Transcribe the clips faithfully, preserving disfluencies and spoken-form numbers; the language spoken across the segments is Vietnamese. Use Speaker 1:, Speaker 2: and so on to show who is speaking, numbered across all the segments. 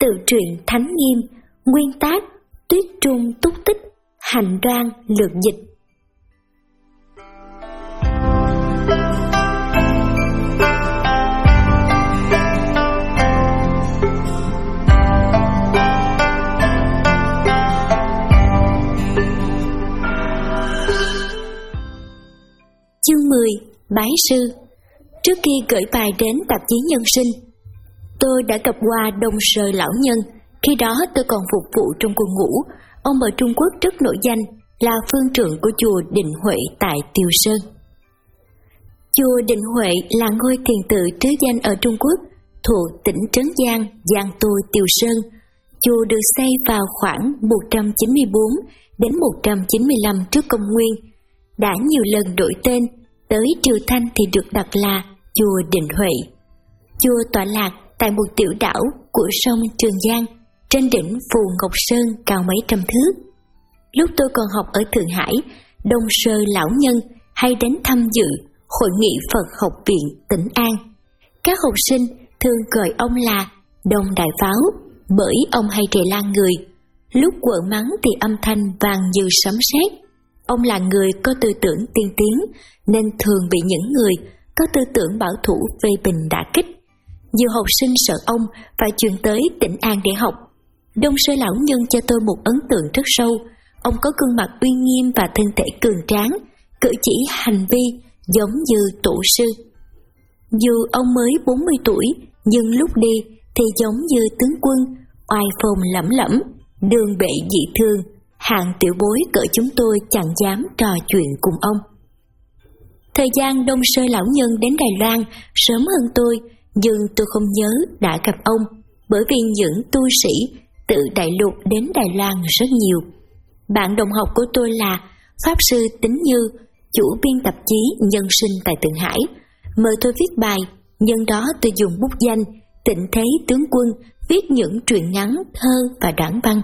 Speaker 1: Tự truyện Thánh Nghiêm. Nguyên tác Tuyết Trung Túc Tích. Hành Đoan lược dịch. Chương mười. Bái sư. Trước khi gửi bài đến tạp chí Nhân Sinh, tôi đã gặp qua Đông Sơ lão nhân. Khi đó tôi còn phục vụ trong quân ngũ. Ông ở Trung Quốc rất nổi danh, là phương trượng của chùa Định Huệ tại Tiều Sơn. Chùa Định Huệ là ngôi thiền tự trứ danh ở Trung Quốc, thuộc tỉnh Trấn Giang, Giang Tô, Tiều Sơn. Chùa được xây vào khoảng một trăm chín mươi bốn đến một trăm chín mươi lăm trước công nguyên, đã nhiều lần đổi tên, tới triều Thanh thì được đặt là chùa Định Huệ. Chùa tọa lạc tại một tiểu đảo của sông Trường Giang, trên đỉnh Phù Ngọc Sơn cao mấy trăm thước. Lúc tôi còn học ở Thượng Hải, Đông Sơ lão nhân hay đến tham dự hội nghị Phật học viện Tĩnh An. Các học sinh thường gọi ông là Đông Đại Pháo, bởi ông hay trề la người. Lúc quở mắng thì âm thanh vang như sấm sét. Ông là người có tư tưởng tiên tiến, nên thường bị những người có tư tưởng bảo thủ phê bình đả kích. Nhiều học sinh sợ ông phải chuyển tới Tĩnh An để học. Đông Sơ lão nhân cho tôi một ấn tượng rất sâu. Ông có gương mặt uy nghiêm và thân thể cường tráng, cử chỉ hành vi giống như tổ sư. Dù ông mới bốn mươi tuổi, nhưng lúc đi thì giống như tướng quân, oai phong lẫm lẫm, đường bệ dị thương. Hạng tiểu bối cỡ chúng tôi chẳng dám trò chuyện cùng ông. Thời gian Đông Sơ lão nhân đến Đài Loan sớm hơn tôi, nhưng tôi không nhớ đã gặp ông, bởi vì những tu sĩ tự đại lục đến Đài Loan rất nhiều. Bạn đồng học của tôi là Pháp sư Tính Như, chủ biên tạp chí Nhân Sinh tại Thượng Hải, mời tôi viết bài. Nhân đó tôi dùng bút danh Tịnh Thế Tướng Quân viết những truyện ngắn, thơ và đoạn văn.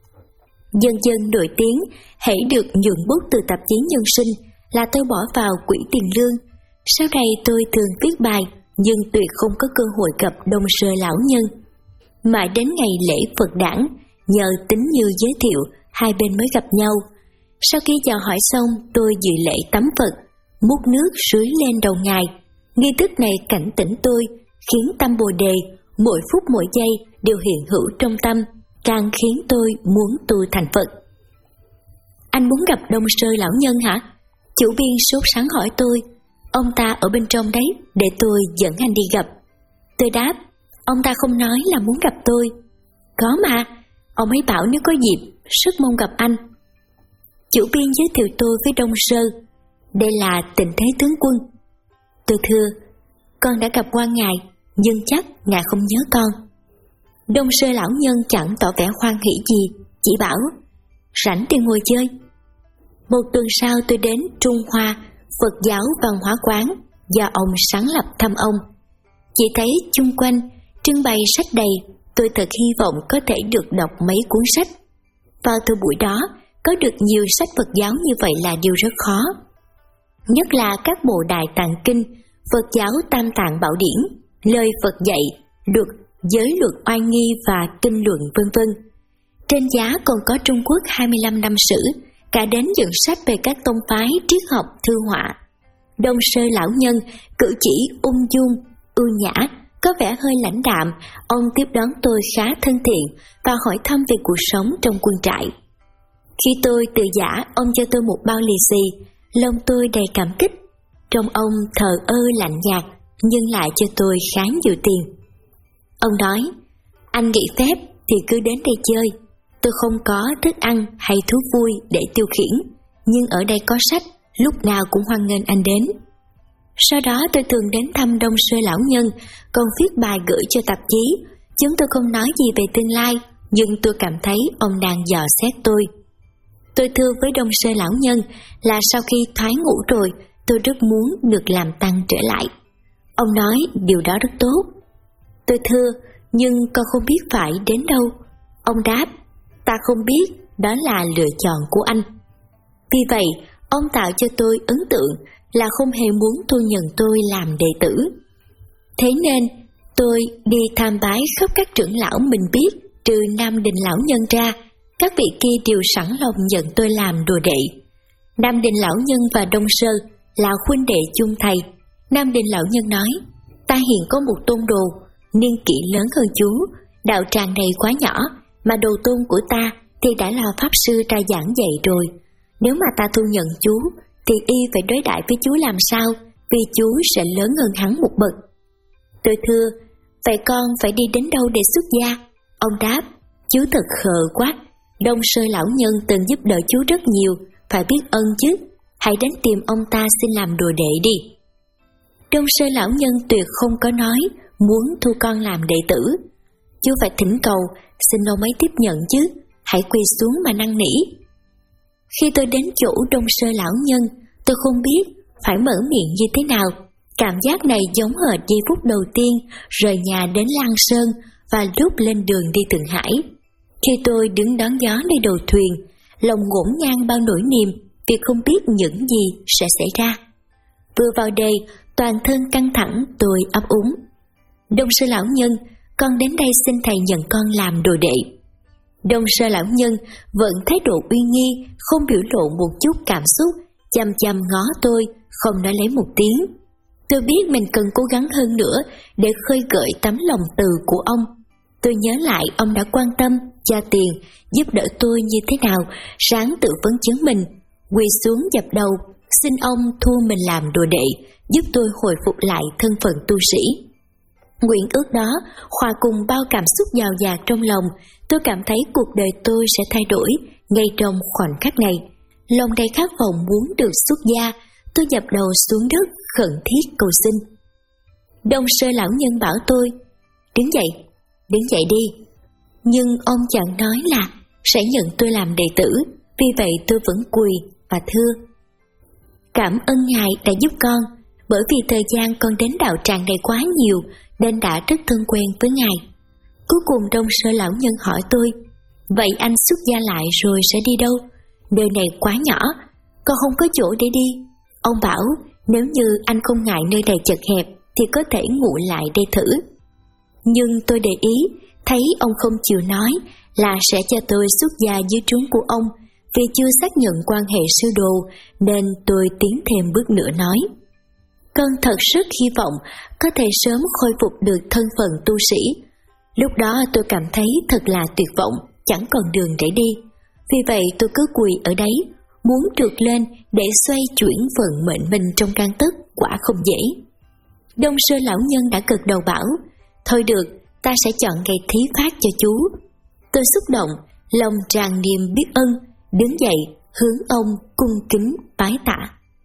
Speaker 1: Dần dần nổi tiếng, hãy được nhuận bút từ tạp chí Nhân Sinh là tôi bỏ vào quỹ tiền lương. Sau này tôi thường viết bài, nhưng tuyệt không có cơ hội gặp Đông Sơ lão nhân. Mãi đến ngày lễ Phật đản, nhờ Tính Như giới thiệu, hai bên mới gặp nhau. Sau khi chào hỏi xong, tôi dự lễ tắm Phật, múc nước suối lên đầu Ngài. Nghi thức này cảnh tỉnh tôi, khiến tâm Bồ Đề mỗi phút mỗi giây đều hiện hữu trong tâm, càng khiến tôi muốn tu thành Phật. Anh muốn gặp Đông Sơ lão nhân hả? Chủ biên sốt sắng hỏi tôi. Ông ta ở bên trong đấy, để tôi dẫn anh đi gặp. Tôi đáp, ông ta không nói là muốn gặp tôi. Có mà, ông ấy bảo nếu có dịp, rất mong gặp anh. Chủ biên giới thiệu tôi với Đông Sơ. Đây là Tịnh Thế Tướng Quân. Tôi thưa, con đã gặp qua ngài, nhưng chắc ngài không nhớ con. Đông Sơ lão nhân chẳng tỏ vẻ hoan hỉ gì, chỉ bảo, rảnh thì ngồi chơi. Một tuần sau tôi đến Trung Hoa Phật giáo văn hóa quán do ông sáng lập thăm ông. Chỉ thấy chung quanh trưng bày sách đầy, tôi thật hy vọng có thể được đọc mấy cuốn sách. Vào thời buổi đó, có được nhiều sách Phật giáo như vậy là điều rất khó. Nhất là các bộ Đại Tạng Kinh, Phật giáo Tam Tạng Bảo Điển, lời Phật dạy, luật, giới luật oai nghi và kinh luận vân vân. Trên giá còn có Trung Quốc hai mươi lăm năm sử, cả đến những sách về các tông phái triết học thư họa. Đông Sơ lão nhân cử chỉ ung dung, ưu nhã, có vẻ hơi lãnh đạm. Ông tiếp đón tôi khá thân thiện và hỏi thăm về cuộc sống trong quân trại. Khi tôi từ giã, ông cho tôi một bao lì xì, lòng tôi đầy cảm kích. Trong ông thờ ơ lạnh nhạt, nhưng lại cho tôi khá nhiều tiền. Ông nói, anh nghỉ phép thì cứ đến đây chơi. Tôi không có thức ăn hay thú vui để tiêu khiển, nhưng ở đây có sách, lúc nào cũng hoan nghênh anh đến. Sau đó tôi thường đến thăm Đông Sơ lão nhân, còn viết bài gửi cho tạp chí. Chúng tôi không nói gì về tương lai, nhưng tôi cảm thấy ông đang dò xét tôi. Tôi thưa với Đông Sơ lão nhân là sau khi thoái ngủ rồi, tôi rất muốn được làm tăng trở lại. Ông nói điều đó rất tốt. Tôi thưa, nhưng con không biết phải đến đâu. Ông đáp, ta không biết, đó là lựa chọn của anh. Vì vậy, ông tạo cho tôi ấn tượng là không hề muốn thu nhận tôi làm đệ tử. Thế nên, tôi đi tham bái khắp các trưởng lão mình biết, trừ Nam Đình lão nhân ra, các vị kia đều sẵn lòng nhận tôi làm đồ đệ. Nam Đình lão nhân và Đông Sơ là huynh đệ chung thầy. Nam Đình lão nhân nói, ta hiện có một tôn đồ, niên kỷ lớn hơn chú, đạo tràng này quá nhỏ, mà đồ tôn của ta thì đã là pháp sư ra giảng dạy rồi. Nếu mà ta thu nhận chú, thì y phải đối đãi với chú làm sao, vì chú sẽ lớn hơn hắn một bậc. Tôi thưa, vậy con phải đi đến đâu để xuất gia? Ông đáp, chú thật khờ quá, Đông Sơ lão nhân từng giúp đỡ chú rất nhiều, phải biết ơn chứ, hãy đến tìm ông ta xin làm đồ đệ đi. Đông Sơ lão nhân tuyệt không có nói muốn thu con làm đệ tử. Chú phải thỉnh cầu, xin ông ấy tiếp nhận chứ, hãy quỳ xuống mà năn nỉ. Khi tôi đến chỗ Đông Sơ lão nhân, tôi không biết phải mở miệng như thế nào. Cảm giác này giống hệt giây phút đầu tiên rời nhà đến Lan Sơn và lúc lên đường đi Thượng Hải. Khi tôi đứng đón gió nơi đầu thuyền, lòng ngổn ngang bao nỗi niềm vì không biết những gì sẽ xảy ra. Vừa vào đây, toàn thân căng thẳng, tôi ấp úng. Đông Sơ lão nhân, con đến đây xin thầy nhận con làm đồ đệ. Đông Sơ lão nhân vẫn thái độ uy nghi, không biểu lộ một chút cảm xúc, chăm chăm ngó tôi, không nói lấy một tiếng. Tôi biết mình cần cố gắng hơn nữa để khơi gợi tấm lòng từ của ông. Tôi nhớ lại ông đã quan tâm, cho tiền, giúp đỡ tôi như thế nào, ráng tự vấn chứng mình, quỳ xuống dập đầu, xin ông thu mình làm đồ đệ, giúp tôi hồi phục lại thân phận tu sĩ. Nguyện ước đó hòa cùng bao cảm xúc dào dạt trong lòng, tôi cảm thấy cuộc đời tôi sẽ thay đổi ngay trong khoảnh khắc này. Lòng đầy khát vọng muốn được xuất gia, tôi dập đầu xuống đất khẩn thiết cầu xin. Đông Sơ lão nhân bảo tôi, đứng dậy, đứng dậy đi. Nhưng ông chẳng nói là sẽ nhận tôi làm đệ tử, vì vậy tôi vẫn quỳ và thưa. Cảm ơn Ngài đã giúp con, bởi vì thời gian con đến đạo tràng này quá nhiều nên đã rất thân quen với Ngài. Cuối cùng Đông Sơ lão nhân hỏi tôi, vậy anh xuất gia lại rồi sẽ đi đâu? Nơi này quá nhỏ, con không có chỗ để đi. Ông bảo nếu như anh không ngại nơi này chật hẹp thì có thể ngủ lại đây thử. Nhưng tôi để ý, thấy ông không chịu nói là sẽ cho tôi xuất gia dưới trướng của ông, vì chưa xác nhận quan hệ sư đồ nên tôi tiến thêm bước nữa nói. Con thật rất hy vọng có thể sớm khôi phục được thân phận tu sĩ. Lúc đó tôi cảm thấy thật là tuyệt vọng, chẳng còn đường để đi. Vì vậy tôi cứ quỳ ở đấy, muốn trượt lên để xoay chuyển vận mệnh mình trong gang tấc quả không dễ. Đông Sơ lão nhân đã gật đầu bảo, thôi được, ta sẽ chọn ngày thí phát cho chú. Tôi xúc động, lòng tràn niềm biết ơn, đứng dậy hướng ông cung kính bái tạ.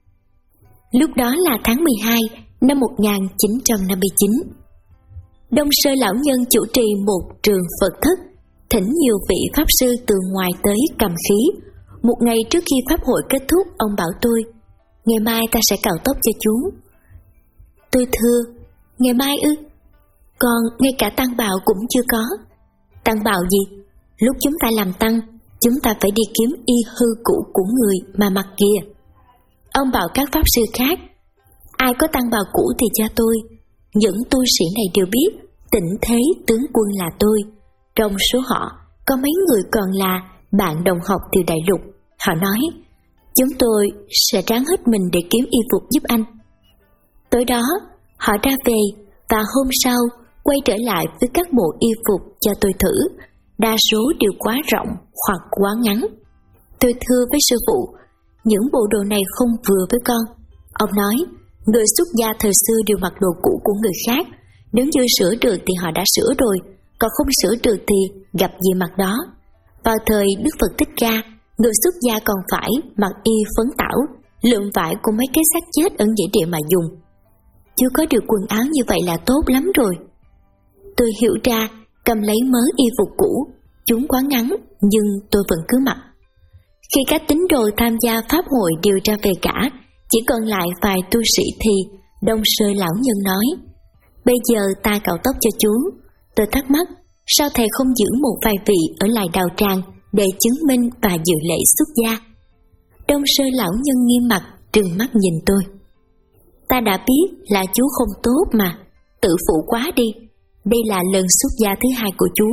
Speaker 1: Lúc đó là tháng mười hai năm một nghìn chín trăm năm mươi chín. Đông Sơ lão nhân chủ trì một trường Phật thất, thỉnh nhiều vị pháp sư từ ngoài tới cầm khí. Một ngày trước khi pháp hội kết thúc, ông bảo tôi, ngày mai ta sẽ cạo tóc cho chú. Tôi thưa, ngày mai ư? Còn ngay cả tăng bào cũng chưa có. Tăng bào gì? Lúc chúng ta làm tăng, chúng ta phải đi kiếm y hư cũ của người mà mặc kìa. Ông bảo các pháp sư khác, ai có tăng bào cũ thì cho tôi. Những tu sĩ này đều biết Tịnh Thế tướng quân là tôi. Trong số họ có mấy người còn là bạn đồng học từ đại lục. Họ nói, chúng tôi sẽ ráng hết mình để kiếm y phục giúp anh. Tối đó họ ra về và hôm sau quay trở lại với các bộ y phục cho tôi thử. Đa số đều quá rộng hoặc quá ngắn. Tôi thưa với sư phụ, những bộ đồ này không vừa với con. Ông nói, người xuất gia thời xưa đều mặc đồ cũ của người khác, nếu như sửa được thì họ đã sửa rồi, còn không sửa được thì gặp gì mặc đó. Vào thời Đức Phật Thích Ca, người xuất gia còn phải mặc y phấn tảo, lượm vải của mấy cái xác chết ở nghĩa địa mà dùng. Chưa có được quần áo như vậy là tốt lắm rồi. Tôi hiểu ra, cầm lấy mớ y phục cũ, chúng quá ngắn nhưng tôi vẫn cứ mặc. Khi các tín đồ tham gia pháp hội đều ra về cả, chỉ còn lại vài tu sĩ thì Đông Sơ lão nhân nói, bây giờ ta cạo tóc cho chú. Tôi thắc mắc, sao thầy không giữ một vài vị ở lại đạo tràng để chứng minh và dự lễ xuất gia? Đông Sơ lão nhân nghiêm mặt trừng mắt nhìn tôi. Ta đã biết là chú không tốt mà, tự phụ quá đi. Đây là lần xuất gia thứ hai của chú,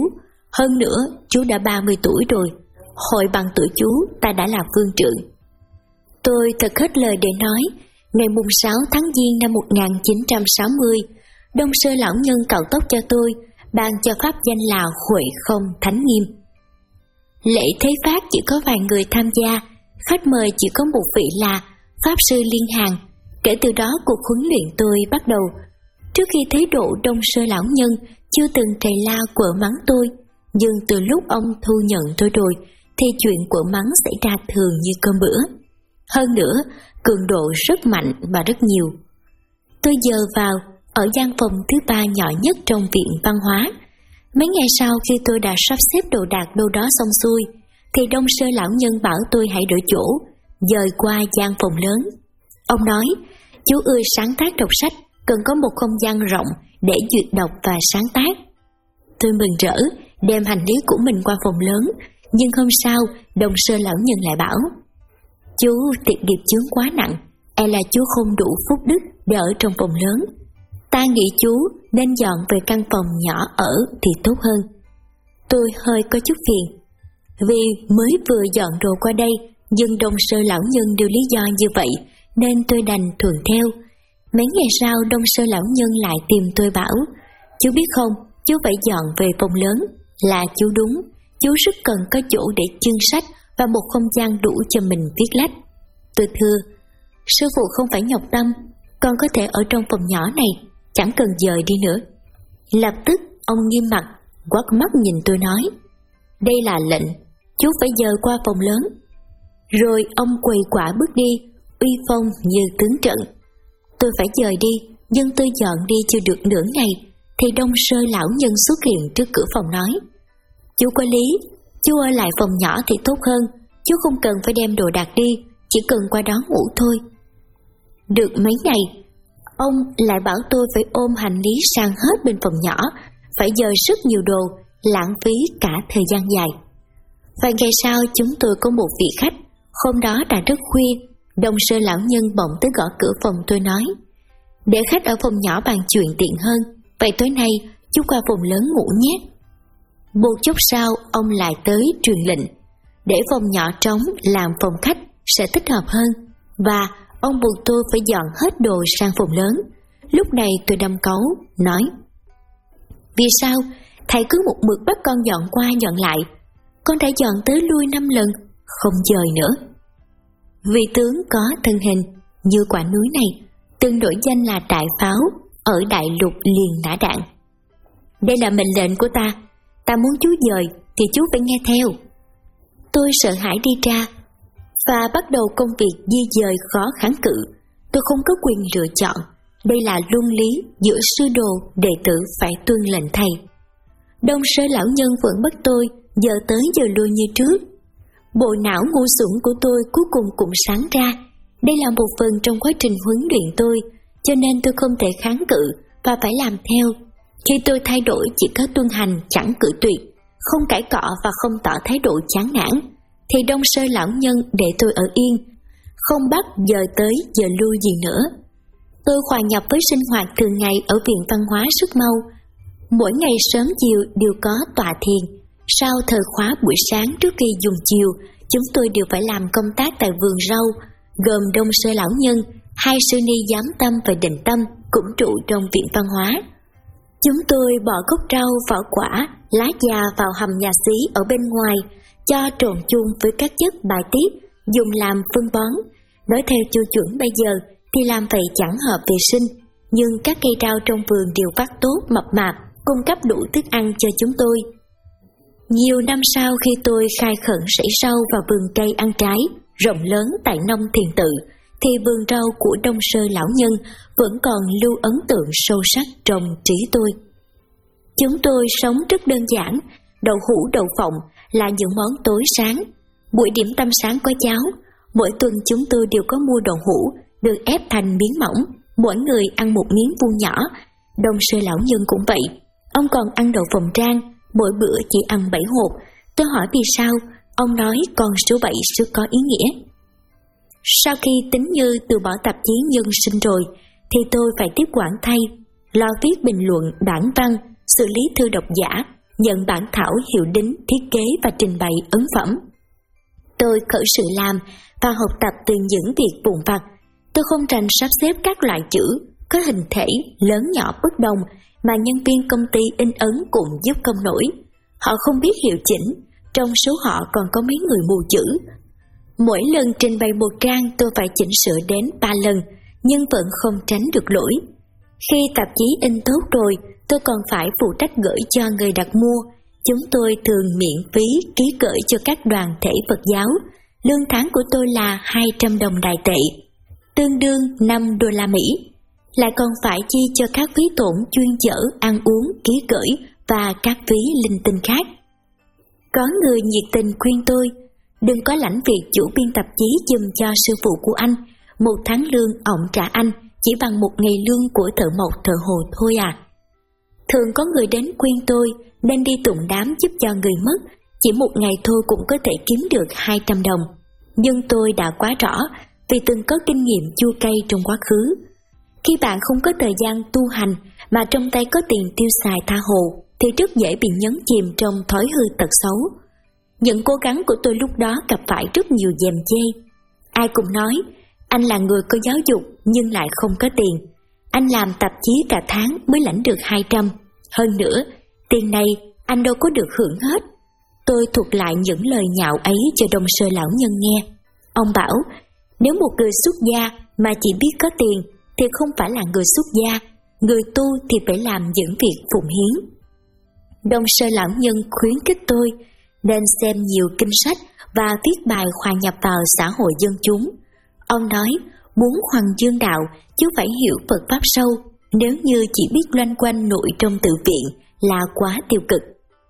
Speaker 1: Hơn nữa, chú đã ba mươi tuổi rồi, hồi bằng tuổi chú ta đã là vương trưởng. Tôi thật hết lời để nói. Ngày mùng sáu tháng Giêng năm một nghìn chín trăm sáu mươi, Đông Sơ lão nhân cạo tóc cho tôi, ban cho pháp danh là Huệ Không Thánh Nghiêm. Lễ thế pháp chỉ có vài người tham gia, khách mời chỉ có một vị là Pháp sư Liên Hàn. Kể từ đó cuộc huấn luyện tôi bắt đầu. Trước khi thấy độ Đông Sơ lão nhân chưa từng thầy la quở mắng tôi, nhưng từ lúc ông thu nhận tôi rồi thì chuyện quở mắng xảy ra thường như cơm bữa. Hơn nữa, cường độ rất mạnh và rất nhiều. Tôi dời vào ở gian phòng thứ ba nhỏ nhất trong viện văn hóa. Mấy ngày sau khi tôi đã sắp xếp đồ đạc đâu đó xong xuôi, thì Đông Sơ lão nhân bảo tôi hãy đổi chỗ, dời qua gian phòng lớn. Ông nói, chú ưa sáng tác đọc sách, cần có một không gian rộng để duyệt đọc và sáng tác. Tôi mừng rỡ, đem hành lý của mình qua phòng lớn, nhưng hôm sau, Đông Sơ lão nhân lại bảo, chú tiện nghiệp chướng quá nặng, e là chú không đủ phúc đức để ở trong phòng lớn. Ta nghĩ chú nên dọn về căn phòng nhỏ ở thì tốt hơn. Tôi hơi có chút phiền, vì mới vừa dọn đồ qua đây, nhưng Đông Sơ lão nhân đưa lý do như vậy, nên tôi đành thuận theo. Mấy ngày sau, Đông Sơ lão nhân lại tìm tôi bảo, chú biết không, chú phải dọn về phòng lớn. Là chú đúng, chú rất cần có chỗ để chưng sách và một không gian đủ cho mình viết lách. Tôi thưa, sư phụ không phải nhọc tâm, con có thể ở trong phòng nhỏ này, chẳng cần dời đi nữa. Lập tức ông nghiêm mặt, quắt mắt nhìn tôi nói, đây là lệnh, chú phải dời qua phòng lớn. Rồi ông quầy quả bước đi, uy phong như tướng trận. Tôi phải dời đi, nhưng tôi dọn đi chưa được nửa ngày, thì Đông Sơ lão nhân xuất hiện trước cửa phòng nói, chú có lý, chú ở lại phòng nhỏ thì tốt hơn, chú không cần phải đem đồ đạc đi, chỉ cần qua đó ngủ thôi. Được mấy ngày, ông lại bảo tôi phải ôm hành lý sang hết bên phòng nhỏ, phải dời rất nhiều đồ, lãng phí cả thời gian dài. Vài ngày sau chúng tôi có một vị khách, hôm đó đã rất khuya, Đông Sơ lão nhân bỗng tới gõ cửa phòng tôi nói, để khách ở phòng nhỏ bàn chuyện tiện hơn, vậy tối nay chú qua phòng lớn ngủ nhé. Một chút sau ông lại tới truyền lệnh, để phòng nhỏ trống làm phòng khách sẽ thích hợp hơn, và ông buộc tôi phải dọn hết đồ sang phòng lớn. Lúc này tôi đâm cấu, nói, vì sao thầy cứ một mực bắt con dọn qua dọn lại, con đã dọn tới lui năm lần, không dời nữa. Vị tướng có thân hình như quả núi này, từng nổi danh là đại pháo ở đại lục liền nã đạn. Đây là mệnh lệnh của ta, ta muốn chú dời thì chú phải nghe theo. Tôi sợ hãi đi ra và bắt đầu công việc di dời khó kháng cự. Tôi không có quyền lựa chọn, đây là luân lý giữa sư đồ đệ tử phải tuân lệnh thầy. Đông Sơ lão nhân vẫn bắt tôi giờ tới giờ lui như trước. Bộ não ngu xuẩn của tôi cuối cùng cũng sáng ra, đây là một phần trong quá trình huấn luyện tôi, cho nên tôi không thể kháng cự và phải làm theo. Khi tôi thay đổi chỉ có tuân hành chẳng cự tuyệt, không cãi cọ và không tỏ thái độ chán nản, thì Đông Sơ lão nhân để tôi ở yên, không bắt giờ tới giờ lui gì nữa. Tôi hòa nhập với sinh hoạt thường ngày ở viện văn hóa rất mau. Mỗi ngày sớm chiều đều có tọa thiền. Sau thời khóa buổi sáng trước khi dùng chiều, chúng tôi đều phải làm công tác tại vườn rau, gồm Đông Sơ lão nhân, hai sư ni Giám Tâm và Định Tâm cũng trụ trong viện văn hóa. Chúng tôi bỏ gốc rau, vỏ quả, lá già vào hầm nhà xí ở bên ngoài, cho trộn chung với các chất bài tiết, dùng làm phân bón. Nói theo tiêu chuẩn bây giờ thì làm vậy chẳng hợp vệ sinh, nhưng các cây rau trong vườn đều phát tốt mập mạp, cung cấp đủ thức ăn cho chúng tôi. Nhiều năm sau khi tôi khai khẩn rẫy sâu vào vườn cây ăn trái rộng lớn tại nông Thiền Tự, thì vườn rau của Đông Sơ lão nhân vẫn còn lưu ấn tượng sâu sắc trong trí tôi. Chúng tôi sống rất đơn giản, đậu hũ đậu phộng là những món tối sáng, buổi điểm tâm sáng có cháo. Mỗi tuần chúng tôi đều có mua đậu hũ được ép thành miếng mỏng, mỗi người ăn một miếng vuông nhỏ. Đông Sơ lão nhân cũng vậy, ông còn ăn đậu phộng rang, mỗi bữa chỉ ăn bảy hộp. Tôi hỏi vì sao, ông nói con số bảy rất có ý nghĩa. Sau khi Tính Như từ bỏ tạp chí Nhân Sinh rồi, thì tôi phải tiếp quản thay, lo viết bình luận, đảng văn, xử lý thư độc giả, nhận bản thảo hiệu đính, thiết kế và trình bày ấn phẩm. Tôi khởi sự làm và học tập từ những việc vụn vặt. Tôi không rành sắp xếp các loại chữ có hình thể lớn nhỏ bất đồng mà nhân viên công ty in ấn cũng giúp công nổi. Họ không biết hiệu chỉnh, trong số họ còn có mấy người mù chữ. Mỗi lần trình bày một trang tôi phải chỉnh sửa đến ba lần, nhưng vẫn không tránh được lỗi. Khi tạp chí in tốt rồi, tôi còn phải phụ trách gửi cho người đặt mua. Chúng tôi thường miễn phí ký gửi cho các đoàn thể Phật giáo. Lương tháng của tôi là hai trăm đồng Đài tệ, tương đương năm đô la Mỹ. Lại còn phải chi cho các phí tổn chuyên chở, ăn uống, ký gửi và các phí linh tinh khác. Có người nhiệt tình khuyên tôi, đừng có lãnh việc chủ biên tạp chí giùm cho sư phụ của anh. Một tháng lương ổng trả anh chỉ bằng một ngày lương của thợ mộc thợ hồ thôi à. Thường có người đến khuyên tôi nên đi tụng đám giúp cho người mất, chỉ một ngày thôi cũng có thể kiếm được hai trăm đồng. Nhưng tôi đã quá rõ vì từng có kinh nghiệm chua cay trong quá khứ. Khi bạn không có thời gian tu hành mà trong tay có tiền tiêu xài tha hồ thì rất dễ bị nhấn chìm trong thói hư tật xấu. Những cố gắng của tôi lúc đó gặp phải rất nhiều dèm chê. Ai cũng nói, anh là người có giáo dục nhưng lại không có tiền. Anh làm tạp chí cả tháng mới lãnh được hai trăm. Hơn nữa, tiền này anh đâu có được hưởng hết. Tôi thuật lại những lời nhạo ấy cho Đông Sơ lão nhân nghe. Ông bảo, nếu một người xuất gia mà chỉ biết có tiền thì không phải là người xuất gia. Người tu thì phải làm những việc phụng hiến. Đông Sơ lão nhân khuyến khích tôi nên xem nhiều kinh sách và viết bài hòa nhập vào xã hội dân chúng. Ông nói, muốn hoàng dương đạo chứ phải hiểu Phật pháp sâu, nếu như chỉ biết loanh quanh nội trong tự viện là quá tiêu cực.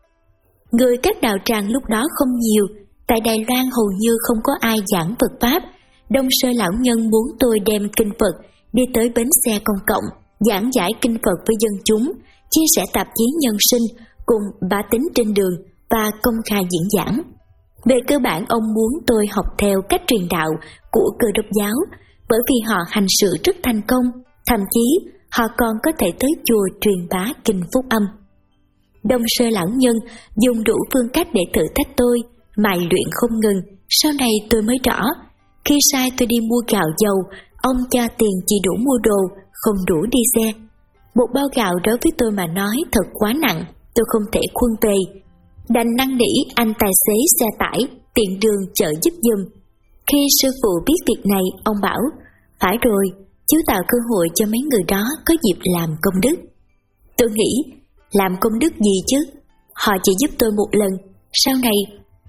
Speaker 1: Người các đạo tràng lúc đó không nhiều, tại Đài Loan hầu như không có ai giảng Phật pháp. Đông Sơ lão nhân muốn tôi đem kinh Phật đi tới bến xe công cộng, giảng giải kinh Phật với dân chúng, chia sẻ tạp chí nhân sinh cùng bá tính trên đường và công khai diễn giảng. Về cơ bản ông muốn tôi học theo cách truyền đạo của Cơ Đốc giáo, bởi vì họ hành sự rất thành công, thậm chí họ còn có thể tới chùa truyền bá kinh phúc âm. Đông Sơ lão nhân dùng đủ phương cách để thử thách tôi, mài luyện không ngừng. Sau này tôi mới rõ, khi sai tôi đi mua gạo dầu, ông cho tiền chỉ đủ mua đồ, không đủ đi xe. Một bao gạo đối với tôi mà nói thật quá nặng, tôi không thể khuân về. Đành năn nỉ anh tài xế xe tải tiện đường chở giúp giùm. Khi sư phụ biết việc này, ông bảo, phải rồi, chú tạo cơ hội cho mấy người đó có dịp làm công đức. Tôi nghĩ, làm công đức gì chứ? Họ chỉ giúp tôi một lần, sau này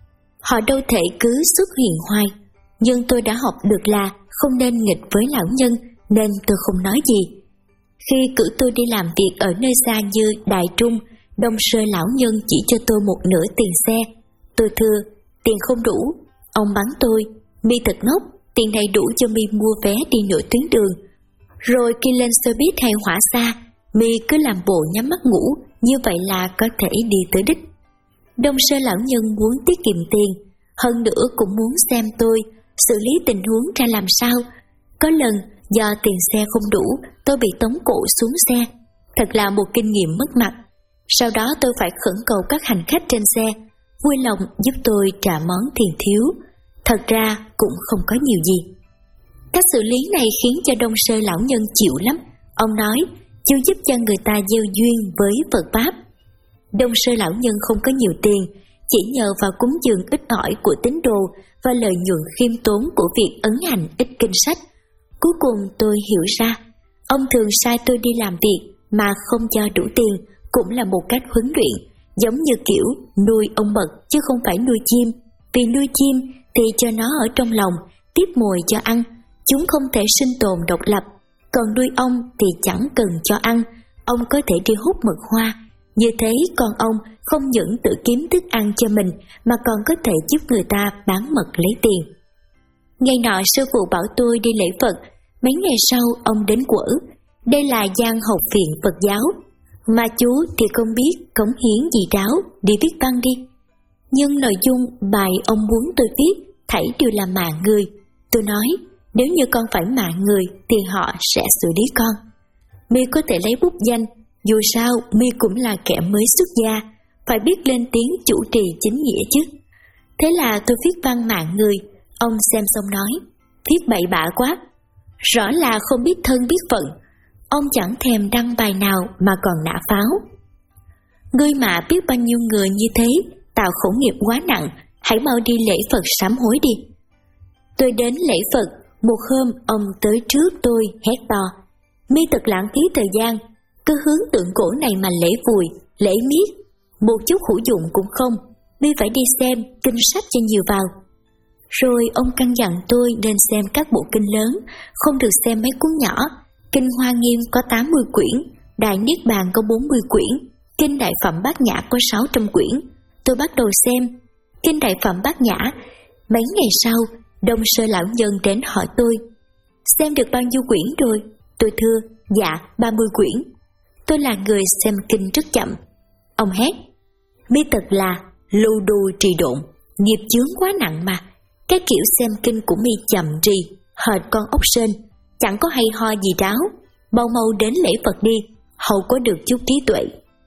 Speaker 1: họ đâu thể cứ xuất hiện hoài. Nhưng tôi đã học được là không nên nghịch với lão nhân, nên tôi không nói gì. Khi cử tôi đi làm việc ở nơi xa như Đài Trung, Đông Sơ lão nhân chỉ cho tôi một nửa tiền xe. Tôi thưa, tiền không đủ. Ông bắn tôi, mi thật ngốc, tiền này đủ cho mi mua vé đi nửa tuyến đường. Rồi khi lên xe buýt hay hỏa xa, mi cứ làm bộ nhắm mắt ngủ, như vậy là có thể đi tới đích. Đông Sơ lão nhân muốn tiết kiệm tiền, hơn nữa cũng muốn xem tôi xử lý tình huống ra làm sao. Có lần do tiền xe không đủ, tôi bị tống cổ xuống xe. Thật là một kinh nghiệm mất mặt. Sau đó tôi phải khẩn cầu các hành khách trên xe vui lòng giúp tôi trả món tiền thiếu. Thật ra cũng không có nhiều gì. Cách xử lý này khiến cho Đông Sơ lão nhân chịu lắm. Ông nói, chú giúp cho người ta gieo duyên với Phật pháp. Đông Sơ lão nhân không có nhiều tiền, chỉ nhờ vào cúng dường ít ỏi của tín đồ và lợi nhuận khiêm tốn của việc ấn hành ít kinh sách. Cuối cùng tôi hiểu ra, ông thường sai tôi đi làm việc mà không cho đủ tiền cũng là một cách huấn luyện, giống như kiểu nuôi ông mật chứ không phải nuôi chim. Vì nuôi chim thì cho nó ở trong lòng, tiếp mồi cho ăn, chúng không thể sinh tồn độc lập. Còn nuôi ong thì chẳng cần cho ăn, ong có thể đi hút mật hoa. Như thế con ong không những tự kiếm thức ăn cho mình mà còn có thể giúp người ta bán mật lấy tiền. Ngày nọ sư phụ bảo tôi đi lễ Phật, mấy ngày sau ông đến quở. Đây là Giang Học viện Phật giáo, mà chú thì không biết cống hiến gì ráo, đi viết văn đi. Nhưng nội dung bài ông muốn tôi viết thảy đều là mạng người. Tôi nói, nếu như con phải mạng người thì họ sẽ xử lý con. Mi có thể lấy bút danh, dù sao Mi cũng là kẻ mới xuất gia, phải biết lên tiếng chủ trì chính nghĩa chứ. Thế là tôi viết văn mạng người, ông xem xong nói, viết bậy bạ quá, rõ là không biết thân biết phận, ông chẳng thèm đăng bài nào mà còn nã pháo. Ngươi mà biết bao nhiêu người như thế, tạo khẩu nghiệp quá nặng, hãy mau đi lễ Phật sám hối đi. Tôi đến lễ Phật, một hôm ông tới trước tôi hét to, mi thật lãng phí thời gian, cứ hướng tượng cổ này mà lễ vùi, lễ miết, một chút hữu dụng cũng không, mi phải đi xem kinh sách cho nhiều vào. Rồi ông căn dặn tôi nên xem các bộ kinh lớn, không được xem mấy cuốn nhỏ. Kinh Hoa Nghiêm có tám mươi quyển, Đại Niết Bàn có bốn mươi quyển, Kinh Đại Phẩm Bát Nhã có sáu trăm quyển. Tôi bắt đầu xem Kinh Đại Phẩm Bát Nhã. Mấy ngày sau, Đông Sơ lão nhân đến hỏi tôi, xem được bao nhiêu quyển rồi? Tôi thưa, dạ, ba mươi quyển. Tôi là người xem kinh rất chậm. Ông hét, mi thật là lưu đù trì độn, nghiệp chướng quá nặng mà. Cái kiểu xem kinh của mi chậm trì, hệt con ốc sên, chẳng có hay ho gì ráo. Mau mau đến lễ Phật đi, hầu có được chút trí tuệ.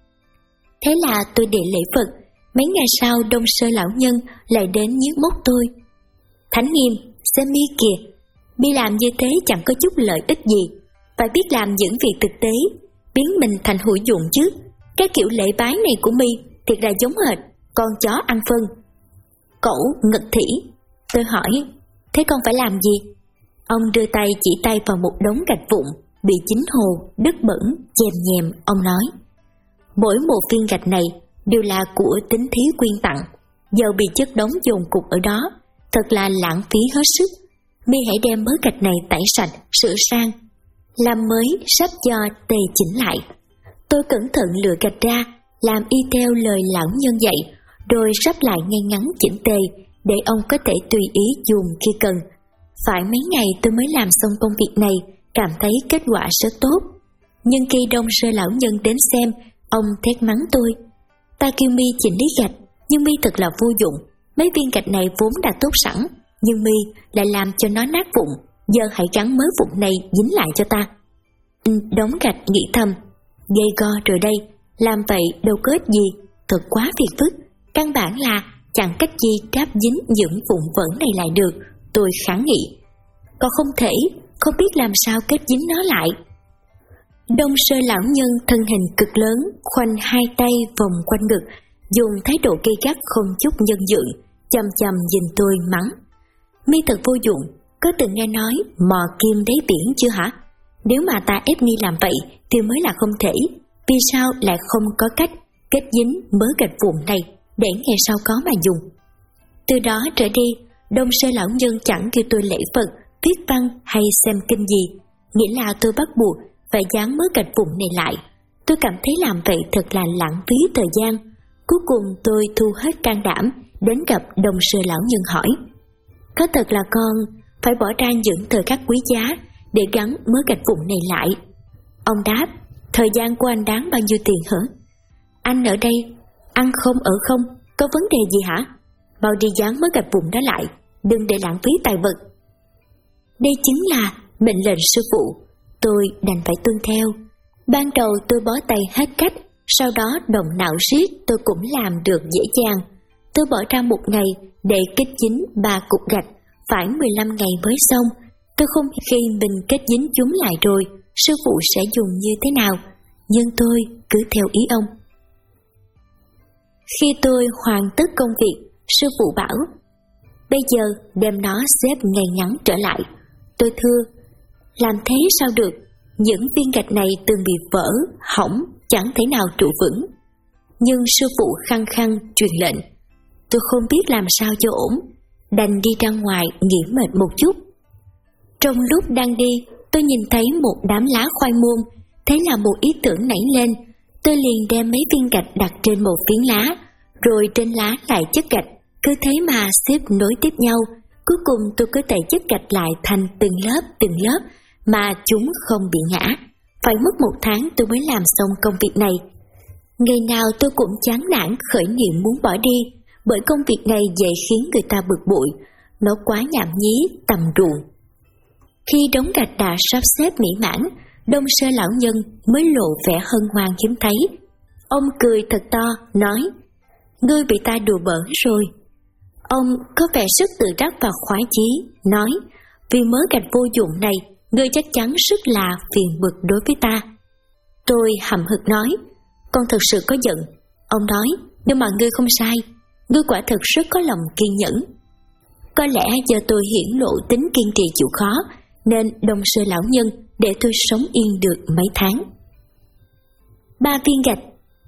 Speaker 1: Thế là tôi đệ lễ Phật. Mấy ngày sau, Đông Sơ lão nhân lại đến nhiếc móc tôi. Thánh Nghiêm, xem mi kìa, mi làm như thế chẳng có chút lợi ích gì, phải biết làm những việc thực tế, biến mình thành hữu dụng chứ. Cái kiểu lễ bái này của mi thiệt là giống hệt con chó ăn phân. Cẩu ngực thỉ. Tôi hỏi, thế con phải làm gì? Ông đưa tay chỉ tay vào một đống gạch vụn bị chín hồ, đất bẩn, chèm nhèm. Ông nói, mỗi một viên gạch này đều là của Tính Thí quyên tặng, giờ bị chất đống dồn cục ở đó, thật là lãng phí hết sức. Mi hãy đem mớ gạch này tẩy sạch, sửa sang, làm mới sắp cho tề chỉnh lại. Tôi cẩn thận lựa gạch ra, làm y theo lời lão nhân dạy, rồi sắp lại ngay ngắn chỉnh tề, để ông có thể tùy ý dùng khi cần. Phải mấy ngày tôi mới làm xong công việc này, cảm thấy kết quả rất tốt. Nhưng khi Đông Sơ lão nhân đến xem, ông thét mắng tôi. Ta kêu mi chỉnh lý gạch, nhưng mi thật là vô dụng. Mấy viên gạch này vốn đã tốt sẵn, nhưng mi lại làm cho nó nát vụn. Giờ hãy gắn mớ vụn này dính lại cho ta. Ừ, đóng gạch nghĩ thầm, gây go rồi đây, làm vậy đâu có ích gì, thật quá phiền phức. Căn bản là chẳng cách gì đáp dính những vụn vẩn này lại được. Tôi kháng nghị, còn không thể, không biết làm sao kết dính nó lại. Đông Sơ lão nhân thân hình cực lớn, khoanh hai tay vòng quanh ngực, dùng thái độ gay gắt không chút nhân nhượng, chằm chằm nhìn tôi mắng. Mi thật vô dụng, có từng nghe nói mò kim đáy biển chưa hả? Nếu mà ta ép mi làm vậy thì mới là không thể. Vì sao lại không có cách kết dính mớ gạch vụn này để ngày sau có mà dùng? Từ đó trở đi, Đông Sơ lão nhân chẳng kêu tôi lễ Phật, viết văn hay xem kinh gì, nghĩa là tôi bắt buộc phải dán mớ gạch vụn này lại. Tôi cảm thấy làm vậy thật là lãng phí thời gian. Cuối cùng tôi thu hết can đảm đến gặp Đông Sơ lão nhân hỏi, có thật là con phải bỏ ra những thời khắc quý giá để gắn mớ gạch vụn này lại? Ông đáp, thời gian của anh đáng bao nhiêu tiền hả? Anh ở đây ăn không ở không, có vấn đề gì hả? Mau đi dán mớ gạch vụn đó lại, đừng để lãng phí tài vật. Đây chính là mệnh lệnh sư phụ, tôi đành phải tuân theo. Ban đầu tôi bó tay hết cách, sau đó động não riết tôi cũng làm được dễ dàng. Tôi bỏ ra một ngày để kết dính ba cục gạch, phải mười lăm ngày mới xong. Tôi không khi mình kết dính chúng lại rồi, sư phụ sẽ dùng như thế nào, nhưng tôi cứ theo ý ông. Khi tôi hoàn tất công việc, sư phụ bảo, bây giờ đem nó xếp ngay ngắn trở lại. Tôi thưa, làm thế sao được, những viên gạch này từng bị vỡ, hỏng, chẳng thể nào trụ vững. Nhưng sư phụ khăng khăng truyền lệnh. Tôi không biết làm sao cho ổn, đành đi ra ngoài nghỉ mệt một chút. Trong lúc đang đi, tôi nhìn thấy một đám lá khoai môn, thế là một ý tưởng nảy lên. Tôi liền đem mấy viên gạch đặt trên một phiến lá, rồi trên lá lại chất gạch, cứ thế mà xếp nối tiếp nhau. Cuối cùng tôi có thể chất gạch lại thành từng lớp từng lớp mà chúng không bị ngã. Phải mất một tháng tôi mới làm xong công việc này. Ngày nào tôi cũng chán nản khởi niệm muốn bỏ đi, bởi công việc này dễ khiến người ta bực bội, nó quá nhảm nhí, tầm ruộng. Khi đống gạch đã sắp xếp mỹ mãn, Đông Sơ lão nhân mới lộ vẻ hân hoan hiếm thấy. Ông cười thật to, nói, ngươi bị ta đùa bỡn rồi. Ông có vẻ rất tự đắc và khoái chí, nói, vì mớ gạch vô dụng này, ngươi chắc chắn rất là phiền bực đối với ta. Tôi hậm hực nói, con thật sự có giận. Ông nói, nhưng mà ngươi không sai, ngươi quả thật rất có lòng kiên nhẫn. Có lẽ do tôi hiển lộ tính kiên trì chịu khó, nên Đông Sơ lão nhân để tôi sống yên được mấy tháng. Ba viên gạch.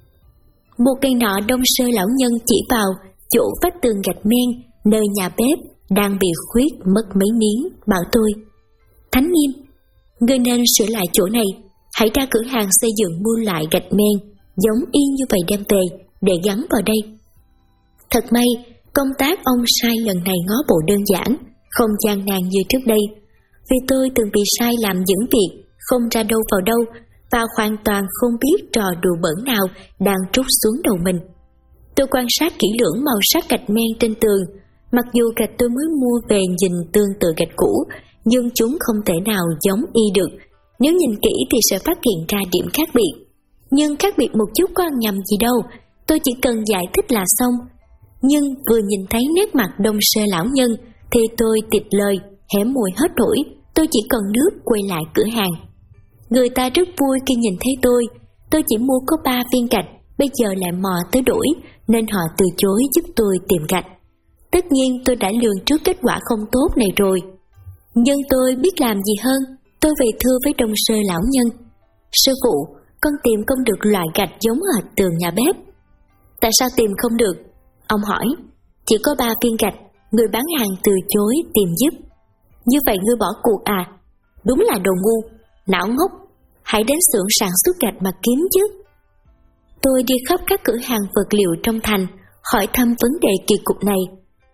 Speaker 1: Một ngày nọ Đông Sơ lão nhân chỉ vào chỗ vách tường gạch men nơi nhà bếp đang bị khuyết mất mấy miếng, bảo tôi, Thánh Nghiêm, ngươi nên sửa lại chỗ này, hãy ra cửa hàng xây dựng mua lại gạch men giống y như vậy đem về để gắn vào đây. Thật may, công tác ông sai lần này ngó bộ đơn giản, không gian nan như trước đây, vì tôi từng bị sai làm những việc không ra đâu vào đâu và hoàn toàn không biết trò đùa bỡn nào đang trút xuống đầu mình. Tôi quan sát kỹ lưỡng màu sắc gạch men trên tường, mặc dù gạch tôi mới mua về nhìn tương tự gạch cũ, nhưng chúng không thể nào giống y được. Nếu nhìn kỹ thì sẽ phát hiện ra điểm khác biệt. Nhưng khác biệt một chút có ăn nhầm gì đâu, tôi chỉ cần giải thích là xong. Nhưng vừa nhìn thấy nét mặt Đông Sơ lão nhân thì tôi tịt lời, hé môi hết nổi, tôi chỉ cần nước quay lại cửa hàng. Người ta rất vui khi nhìn thấy tôi, tôi chỉ mua có ba viên gạch, bây giờ lại mò tới đổi, nên họ từ chối giúp tôi tìm gạch. Tất nhiên tôi đã lường trước kết quả không tốt này rồi. Nhưng tôi biết làm gì hơn, tôi về thưa với Đông Sơ lão nhân, sư phụ, con tìm không được loại gạch giống hệt tường nhà bếp. Tại sao tìm không được? Ông hỏi. Chỉ có ba viên gạch, người bán hàng từ chối tìm giúp. Như vậy ngươi bỏ cuộc à? Đúng là đồ ngu, não ngốc, hãy đến xưởng sản xuất gạch mà kiếm chứ. Tôi đi khắp các cửa hàng vật liệu trong thành, hỏi thăm vấn đề kỳ cục này.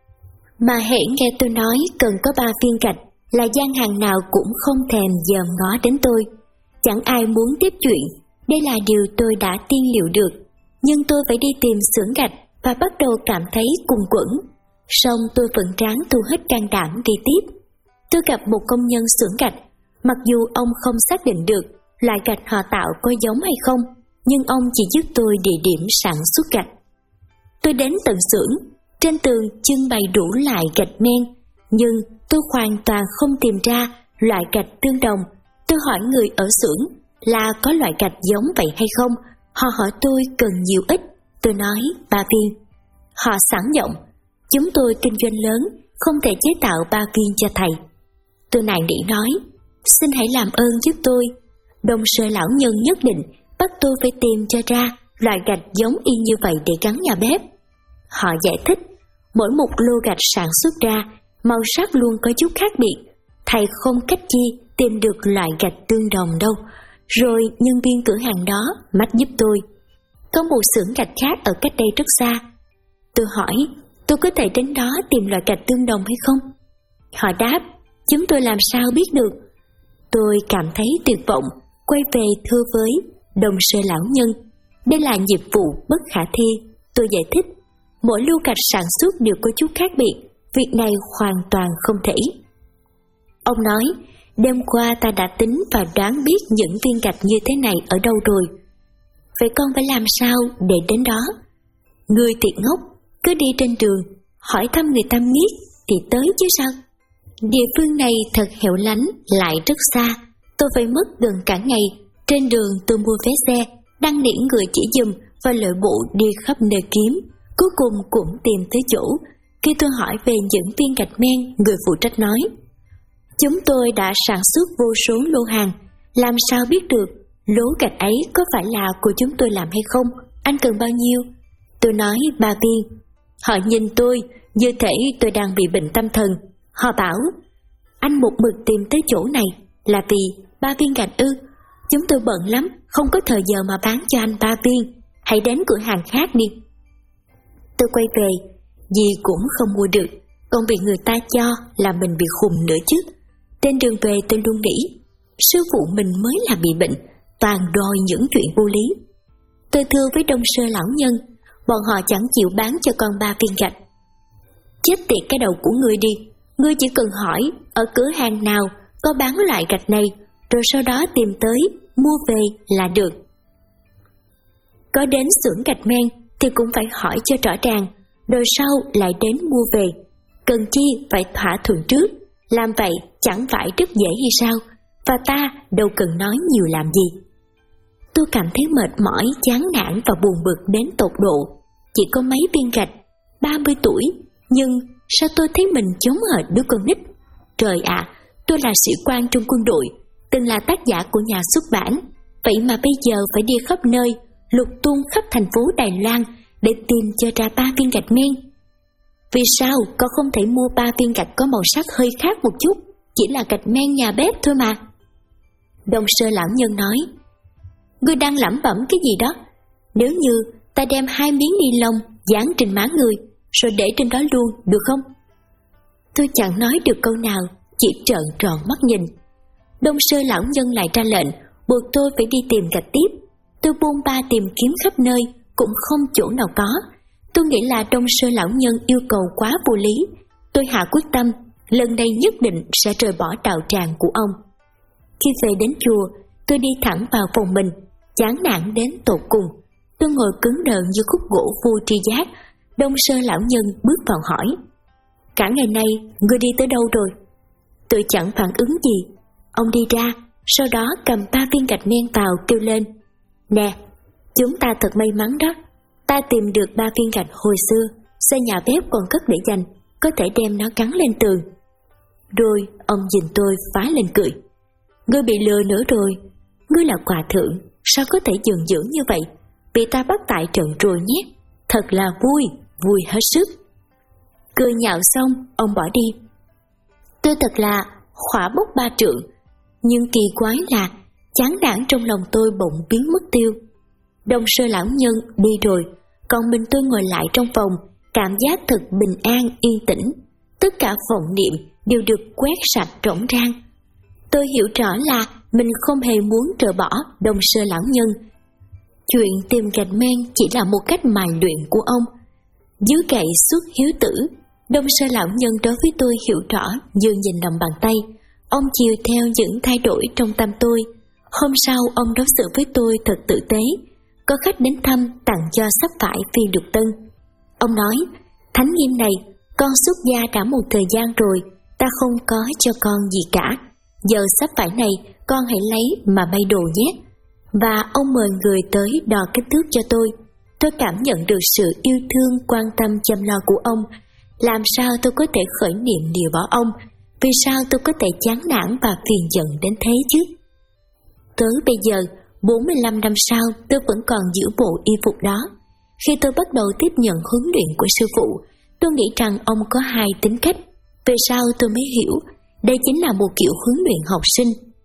Speaker 1: Mà hễ nghe tôi nói cần có ba viên gạch là gian hàng nào cũng không thèm dòm ngó đến tôi. Chẳng ai muốn tiếp chuyện, đây là điều tôi đã tiên liệu được. Nhưng tôi phải đi tìm xưởng gạch và bắt đầu cảm thấy cùng quẫn. Song tôi vẫn ráng thu hết can đảm đi tiếp. Tôi gặp một công nhân xưởng gạch, mặc dù ông không xác định được loại gạch họ tạo có giống hay không, nhưng ông chỉ giúp tôi địa điểm sản xuất gạch. Tôi đến tận xưởng, trên tường trưng bày đủ loại gạch men, nhưng tôi hoàn toàn không tìm ra loại gạch tương đồng. Tôi hỏi người ở xưởng là có loại gạch giống vậy hay không, họ hỏi tôi cần nhiều ít, tôi nói ba viên. Họ sẵn giọng, chúng tôi kinh doanh lớn, không thể chế tạo ba viên cho thầy. Tôi nài nỉ nói, xin hãy làm ơn giúp tôi. Đông Sơ lão nhân nhất định bắt tôi phải tìm cho ra loại gạch giống y như vậy để gắn nhà bếp. Họ giải thích, mỗi một lô gạch sản xuất ra, màu sắc luôn có chút khác biệt, thầy không cách chi tìm được loại gạch tương đồng đâu. Rồi nhân viên cửa hàng đó mách giúp tôi, có một xưởng gạch khác ở cách đây rất xa. Tôi hỏi, tôi có thể đến đó tìm loại gạch tương đồng hay không? Họ đáp, chúng tôi làm sao biết được. Tôi cảm thấy tuyệt vọng, quay về thưa với Đông Sơ lão nhân, đây là nhiệm vụ bất khả thi. Tôi giải thích, mỗi lô gạch sản xuất đều có chút khác biệt, việc này hoàn toàn không thể. Ông nói, đêm qua ta đã tính và đoán biết những viên gạch như thế này ở đâu rồi. Vậy con phải làm sao để đến đó? Người thiệt ngốc, cứ đi trên đường, hỏi thăm người ta biết thì tới chứ sao? Địa phương này thật hẻo lánh, lại rất xa, tôi phải mất gần cả ngày. Trên đường tôi mua vé xe, đăng nỉ người chỉ giùm và lội bộ đi khắp nơi kiếm, cuối cùng cũng tìm tới chỗ. Khi tôi hỏi về những viên gạch men, người phụ trách nói, chúng tôi đã sản xuất vô số lô hàng, làm sao biết được lô gạch ấy có phải là của chúng tôi làm hay không, anh cần bao nhiêu? Tôi nói ba viên. Họ nhìn tôi như thể tôi đang bị bệnh tâm thần. Họ bảo, anh một mực tìm tới chỗ này là vì ba viên gạch ư? Chúng tôi bận lắm, không có thời giờ mà bán cho anh ba viên, hãy đến cửa hàng khác đi. Tôi quay về, gì cũng không mua được, còn bị người ta cho là mình bị khùng nữa chứ. Trên đường về tôi luôn nghĩ, sư phụ mình mới là bị bệnh, toàn đòi những chuyện vô lý. Tôi thưa với Đông Sơ lão nhân, bọn họ chẳng chịu bán cho con ba viên gạch. Chết tiệt cái đầu của ngươi đi, ngươi chỉ cần hỏi ở cửa hàng nào có bán loại gạch này, rồi sau đó tìm tới, mua về là được. Có đến xưởng gạch men, thì cũng phải hỏi cho rõ ràng, rồi sau lại đến mua về. Cần chi phải thỏa thuận trước, làm vậy chẳng phải rất dễ hay sao, và ta đâu cần nói nhiều làm gì. Tôi cảm thấy mệt mỏi, chán nản và buồn bực đến tột độ. Chỉ có mấy viên gạch, ba mươi tuổi, nhưng sao tôi thấy mình giống hệt đứa con nít. Trời ạ, à, tôi là sĩ quan trong quân đội, từng là tác giả của nhà xuất bản, vậy mà bây giờ phải đi khắp nơi, lục tung khắp thành phố Đài Loan để tìm cho ra ba viên gạch men. Vì sao con không thể mua ba viên gạch có màu sắc hơi khác một chút, chỉ là gạch men nhà bếp thôi mà? Đông Sơ lão nhân nói, ngươi đang lẩm bẩm cái gì đó? Nếu như ta đem hai miếng ni lông dán trên má ngươi, rồi để trên đó luôn, được không? Tôi chẳng nói được câu nào, chỉ trợn tròn mắt nhìn. Đông Sơ lão nhân lại ra lệnh, buộc tôi phải đi tìm gạch tiếp. Tôi buôn ba tìm kiếm khắp nơi, cũng không chỗ nào có. Tôi nghĩ là Đông Sơ lão nhân yêu cầu quá vô lý. Tôi hạ quyết tâm, lần này nhất định sẽ rời bỏ đạo tràng của ông. Khi về đến chùa, tôi đi thẳng vào phòng mình, chán nản đến tột cùng. Tôi ngồi cứng đờ như khúc gỗ vô tri giác. Đông Sơ lão nhân bước vào hỏi, cả ngày nay ngươi đi tới đâu rồi? Tôi chẳng phản ứng gì. Ông đi ra, sau đó cầm ba viên gạch men vào kêu lên, nè, chúng ta thật may mắn đó. Ta tìm được ba viên gạch hồi xưa, xe nhà bếp còn cất để dành, có thể đem nó gắn lên tường. Rồi ông nhìn tôi phá lên cười, ngươi bị lừa nữa rồi. Ngươi là hòa thượng, sao có thể giận dữ như vậy? Bị ta bắt tại trận rồi nhé. Thật là vui, vui hết sức. Cười nhạo xong, ông bỏ đi. Tôi thật là khỏa bốc ba trượng, nhưng kỳ quái là chán nản trong lòng tôi bỗng biến mất tiêu. Đông Sơ lão nhân đi rồi, còn mình tôi ngồi lại trong phòng, cảm giác thật bình an yên tĩnh. Tất cả vọng niệm đều được quét sạch rỗng rang. Tôi hiểu rõ là mình không hề muốn rời bỏ Đông Sơ lão nhân. Chuyện tìm gạch men chỉ là một cách mài luyện của ông. Dưới gậy xuất hiếu tử, Đông Sơ lão nhân đối với tôi hiểu rõ như nhìn lòng bàn tay. Ông chiều theo những thay đổi trong tâm tôi. Hôm sau ông đối xử với tôi thật tử tế. Có khách đến thăm tặng cho sắp vải phiên lục tân. Ông nói, Thánh Nghiêm này, con xuất gia đã một thời gian rồi, ta không có cho con gì cả. Giờ sắp vải này con hãy lấy mà may đồ nhé. Và ông mời người tới đo kích thước cho tôi. Tôi cảm nhận được sự yêu thương, quan tâm, chăm lo của ông. Làm sao tôi có thể khởi niệm điều bỏ ông? Vì sao tôi có thể chán nản và phiền giận đến thế chứ? Tới bây giờ, bốn mươi lăm năm sau, tôi vẫn còn giữ bộ y phục đó. Khi tôi bắt đầu tiếp nhận huấn luyện của sư phụ, tôi nghĩ rằng ông có hai tính cách. Về sau tôi mới hiểu, đây chính là một kiểu huấn luyện học sinh.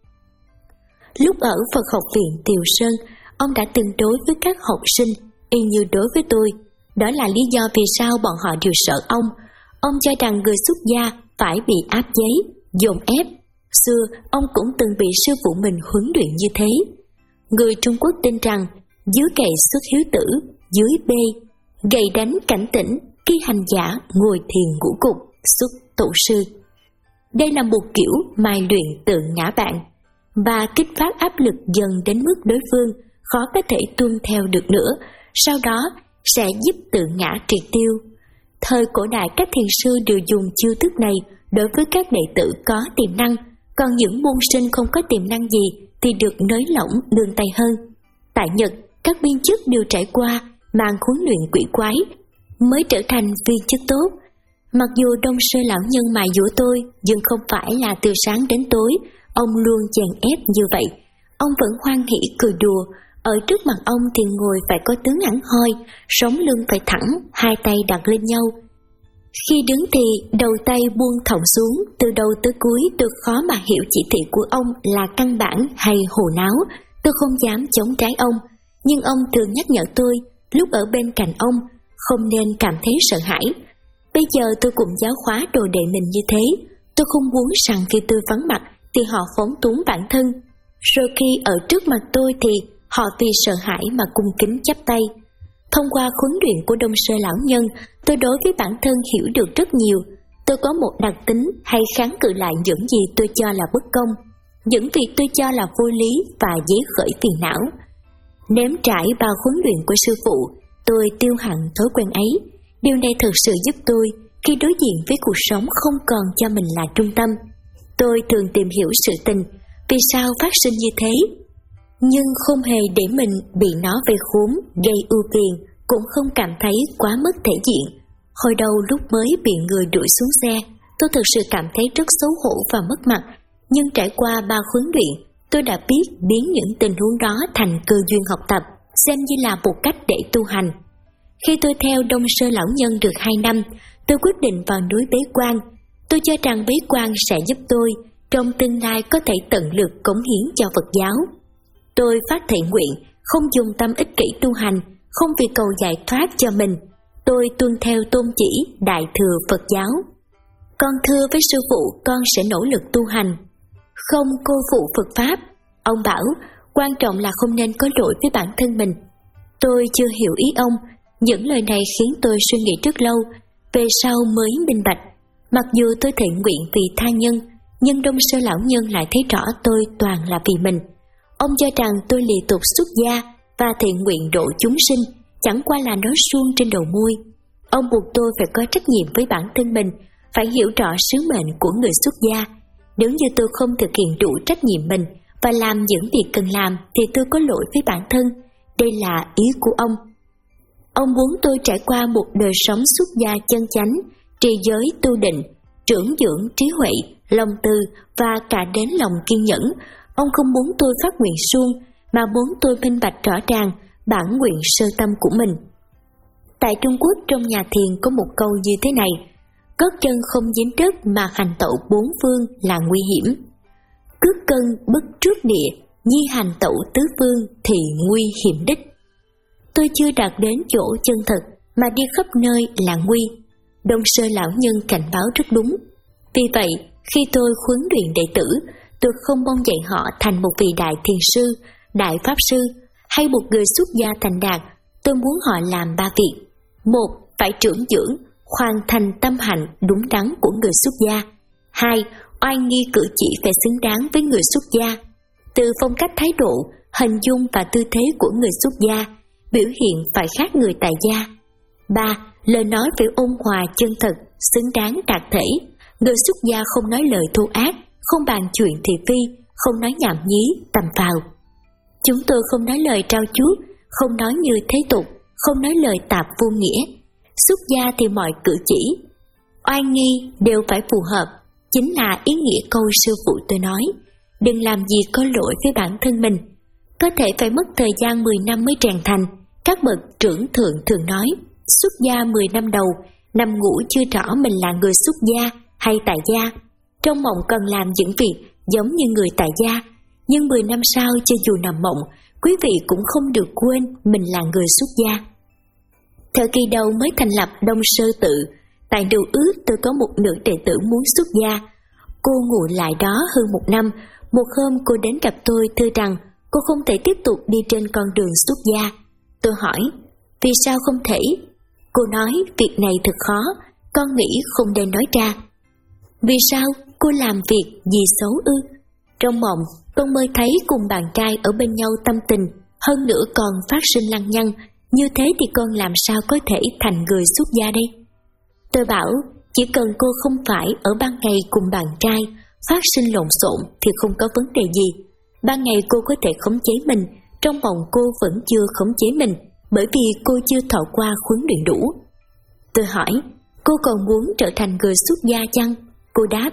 Speaker 1: Lúc ở Phật học viện Tiều Sơn, ông đã từng đối với các học sinh y như đối với tôi. Đó là lý do vì sao bọn họ đều sợ ông. Ông cho rằng người xuất gia phải bị áp chế, dồn ép. Xưa, ông cũng từng bị sư phụ mình huấn luyện như thế. Người Trung Quốc tin rằng dưới gậy xuất hiếu tử, dưới bê, gậy đánh cảnh tỉnh, khi hành giả ngồi thiền ngũ cục, xuất tổ sư. Đây là một kiểu mài luyện tự ngã bạn, và kích phát áp lực dần đến mức đối phương khó có thể tuân theo được nữa, sau đó sẽ giúp tự ngã triệt tiêu. Thời cổ đại các thiền sư đều dùng chiêu thức này đối với các đệ tử có tiềm năng, còn những môn sinh không có tiềm năng gì thì được nới lỏng nương tay hơn. Tại Nhật, các viên chức đều trải qua màn huấn luyện quỷ quái mới trở thành viên chức tốt. Mặc dù Đông Sơ lão nhân mài dũa tôi, nhưng không phải là từ sáng đến tối ông luôn chèn ép như vậy. Ông vẫn hoan hỉ cười đùa. Ở trước mặt ông thì ngồi phải có tướng hẳn hoi, sống lưng phải thẳng, hai tay đặt lên nhau. Khi đứng thì đầu tay buông thõng xuống, từ đầu tới cuối tôi khó mà hiểu chỉ thị của ông là căn bản hay hồ náo. Tôi không dám chống trái ông, nhưng ông thường nhắc nhở tôi, lúc ở bên cạnh ông, không nên cảm thấy sợ hãi. Bây giờ tôi cũng giáo hóa đồ đệ mình như thế. Tôi không muốn rằng khi tôi vắng mặt thì họ phóng túng bản thân, rồi khi ở trước mặt tôi thì họ vì sợ hãi mà cung kính chắp tay. Thông qua huấn luyện của Đông Sơ lão nhân, tôi đối với bản thân hiểu được rất nhiều. Tôi có một đặc tính hay kháng cự lại những gì tôi cho là bất công, những việc tôi cho là vô lý và dễ khởi phiền não. Nếm trải bao huấn luyện của sư phụ, Tôi tiêu hận thói quen ấy. Điều này thực sự giúp tôi khi đối diện với cuộc sống không còn cho mình là trung tâm. Tôi thường tìm hiểu sự tình, vì sao phát sinh như thế, nhưng không hề để mình bị nó vây khốn, gây ưu phiền, cũng không cảm thấy quá mất thể diện. Hồi đầu lúc mới bị người đuổi xuống xe, tôi thực sự cảm thấy rất xấu hổ và mất mặt, nhưng trải qua ba huấn luyện, tôi đã biết biến những tình huống đó thành cơ duyên học tập, xem như là một cách để tu hành. Khi tôi theo Đông Sơ lão nhân được hai năm, tôi quyết định vào núi bế quan. Tôi cho rằng bế quan sẽ giúp tôi trong tương lai có thể tận lực cống hiến cho Phật giáo. Tôi phát thệ nguyện không dùng tâm ích kỷ tu hành, không vì cầu giải thoát cho mình. Tôi tuân theo tôn chỉ Đại thừa Phật giáo. Con thưa với sư phụ con sẽ nỗ lực tu hành, không cô phụ Phật pháp. Ông bảo quan trọng là không nên có lỗi với bản thân mình. Tôi chưa hiểu ý ông. Những lời này khiến tôi suy nghĩ rất lâu, về sau mới minh bạch. Mặc dù tôi thệ nguyện vì tha nhân, nhưng Đông Sơ lão nhân lại thấy rõ tôi toàn là vì mình. Ông cho rằng tôi lì tục xuất gia và thệ nguyện độ chúng sinh chẳng qua là nói suông trên đầu môi. Ông buộc tôi phải có trách nhiệm với bản thân mình, phải hiểu rõ sứ mệnh của người xuất gia. Nếu như tôi không thực hiện đủ trách nhiệm mình và làm những việc cần làm thì tôi có lỗi với bản thân. Đây là ý của ông. Ông muốn tôi trải qua một đời sống xuất gia chân chánh, trì giới tu định, trưởng dưỡng trí huệ, lòng từ và cả đến lòng kiên nhẫn. Ông không muốn tôi phát nguyện suông, mà muốn tôi minh bạch rõ ràng bản nguyện sơ tâm của mình. Tại Trung Quốc trong nhà thiền có một câu như thế này: cất chân không dính đất mà hành tẩu bốn phương là nguy hiểm. Cước cân bất trước địa, nhi hành tẩu tứ phương thì nguy hiểm đích. Tôi chưa đạt đến chỗ chân thật mà đi khắp nơi là nguy. Đông Sơ lão nhân cảnh báo rất đúng. Vì vậy, khi tôi huấn luyện đệ tử, tôi không mong dạy họ thành một vị đại thiền sư, đại pháp sư hay một người xuất gia thành đạt. Tôi muốn họ làm ba việc. Một, phải trưởng dưỡng, hoàn thành tâm hạnh đúng đắn của người xuất gia. Hai, oai nghi cử chỉ phải xứng đáng với người xuất gia. Từ phong cách thái độ, hình dung và tư thế của người xuất gia, biểu hiện phải khác người tại gia. Ba, lời nói phải ôn hòa chân thật, xứng đáng đạt thể. Người xuất gia không nói lời thô ác, không bàn chuyện thị phi, không nói nhảm nhí, tầm phào. Chúng tôi không nói lời trao chuốt, không nói như thế tục, không nói lời tạp vô nghĩa. Xuất gia thì mọi cử chỉ, oai nghi đều phải phù hợp, chính là ý nghĩa câu sư phụ tôi nói. Đừng làm gì có lỗi với bản thân mình. Có thể phải mất thời gian mười năm mới rèn thành. Các bậc trưởng thượng thường nói, xuất gia mười năm đầu, nằm ngủ chưa rõ mình là người xuất gia hay tại gia. Trong mộng cần làm những việc giống như người tại gia, nhưng mười năm sau cho dù nằm mộng, quý vị cũng không được quên mình là người xuất gia. Thời kỳ đầu mới thành lập Đông Sơ tự, tại Điều Ước tôi có một nữ đệ tử muốn xuất gia. Cô ngủ lại đó hơn một năm. Một hôm cô đến gặp tôi thưa rằng cô không thể tiếp tục đi trên con đường xuất gia. Tôi hỏi, vì sao không thể? Cô nói, việc này thật khó, con nghĩ không nên nói ra. Vì sao? Cô làm việc gì xấu ư? Trong mộng, con mơ thấy cùng bạn trai ở bên nhau tâm tình, hơn nữa còn phát sinh lăng nhăng. Như thế thì con làm sao có thể thành người xuất gia đây? Tôi bảo, chỉ cần cô không phải ở ban ngày cùng bạn trai phát sinh lộn xộn thì không có vấn đề gì. Ban ngày cô có thể khống chế mình, trong mộng cô vẫn chưa khống chế mình, bởi vì cô chưa thọ qua huấn luyện đủ. Tôi hỏi, cô còn muốn trở thành người xuất gia chăng? Cô đáp,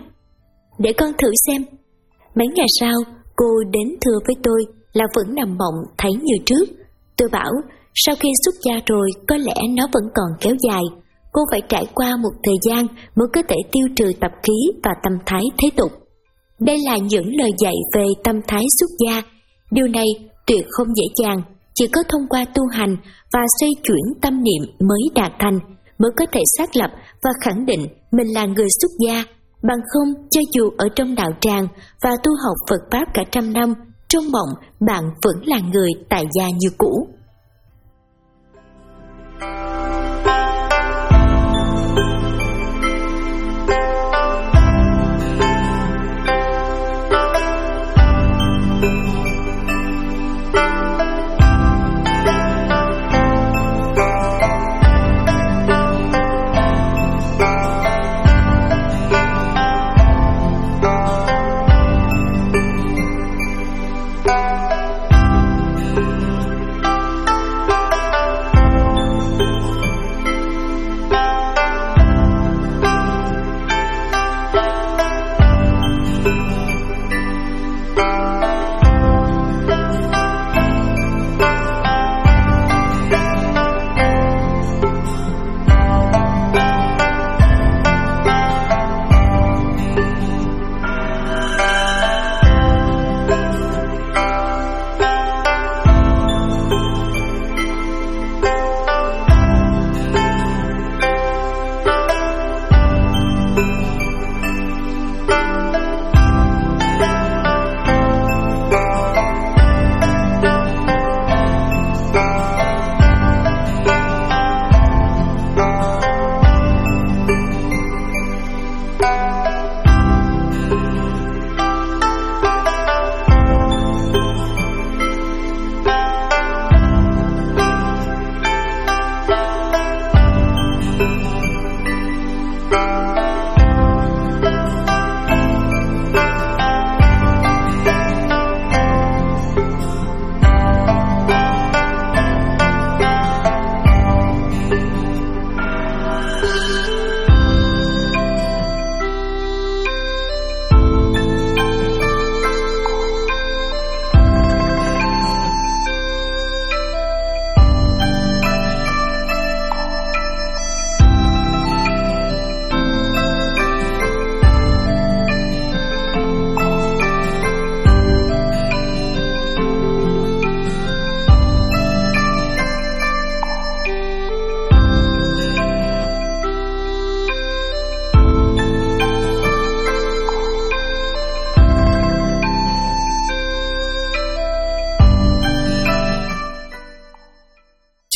Speaker 1: để con thử xem. Mấy ngày sau, cô đến thưa với tôi là vẫn nằm mộng thấy như trước. Tôi bảo, sau khi xuất gia rồi có lẽ nó vẫn còn kéo dài. Cô phải trải qua một thời gian mới có thể tiêu trừ tập khí và tâm thái thế tục. Đây là những lời dạy về tâm thái xuất gia. Điều này tuyệt không dễ dàng, chỉ có thông qua tu hành và xoay chuyển tâm niệm mới đạt thành, mới có thể xác lập và khẳng định mình là người xuất gia. Bằng không, cho dù ở trong đạo tràng và tu học Phật Pháp cả trăm năm, trong mộng bạn vẫn là người tại gia như cũ.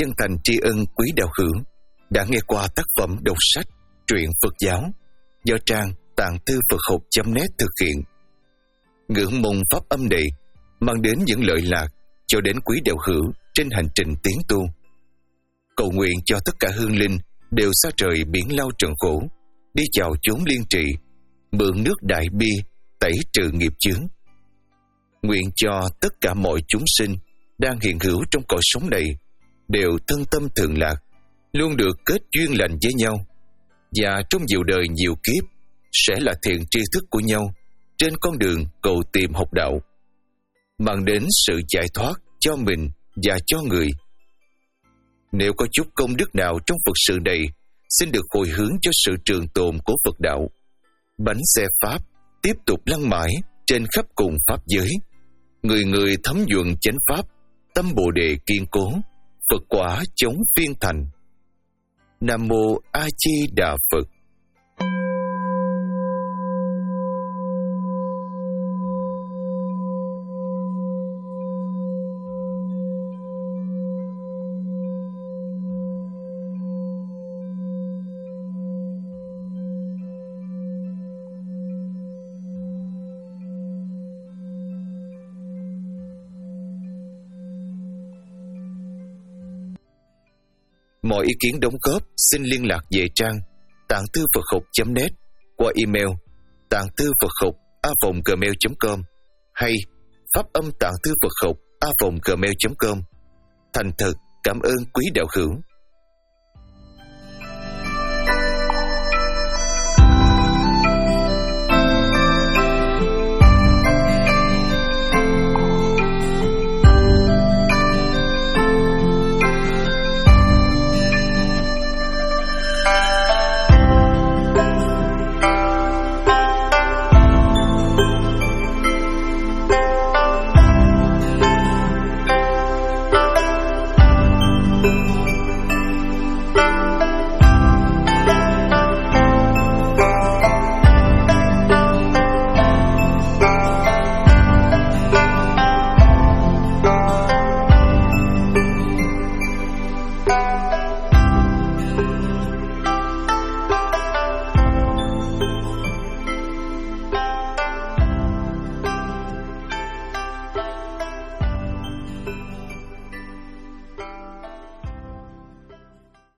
Speaker 2: chân thành tri ân quý đạo hữu đã nghe qua tác phẩm đọc sách truyện Phật giáo do trang tạng thư Phật học chấm net thực hiện. Ngưỡng mong pháp âm này mang đến những lợi lạc cho đến quý đạo hữu trên hành trình tiến tu. Cầu nguyện cho tất cả hương linh đều xa trời biển lao trần khổ, đi vào chốn liên trị, mượn nước đại bi tẩy trừ nghiệp chướng. Nguyện cho tất cả mọi chúng sinh đang hiện hữu trong cõi sống này đều thân tâm thường lạc, luôn được kết duyên lành với nhau, và trong nhiều đời nhiều kiếp sẽ là thiện tri thức của nhau trên con đường cầu tìm học đạo, mang đến sự giải thoát cho mình và cho người. Nếu có chút công đức nào trong Phật sự này, xin được hồi hướng cho sự trường tồn của Phật đạo. Bánh xe Pháp tiếp tục lăn mãi trên khắp cùng Pháp giới. Người người thấm nhuận chánh Pháp, tâm Bồ Đề kiên cố, Phật quả chống phiên thành. Nam Mô A Di Đà Phật. Mọi ý kiến đóng góp xin liên lạc về trang tạng thư Phật học chấm net qua email tạng thư Phật học a vòng gmail chấm com hay pháp âm tạng thư Phật học a vòng gmail chấm com. Thành thật cảm ơn quý đạo hữu.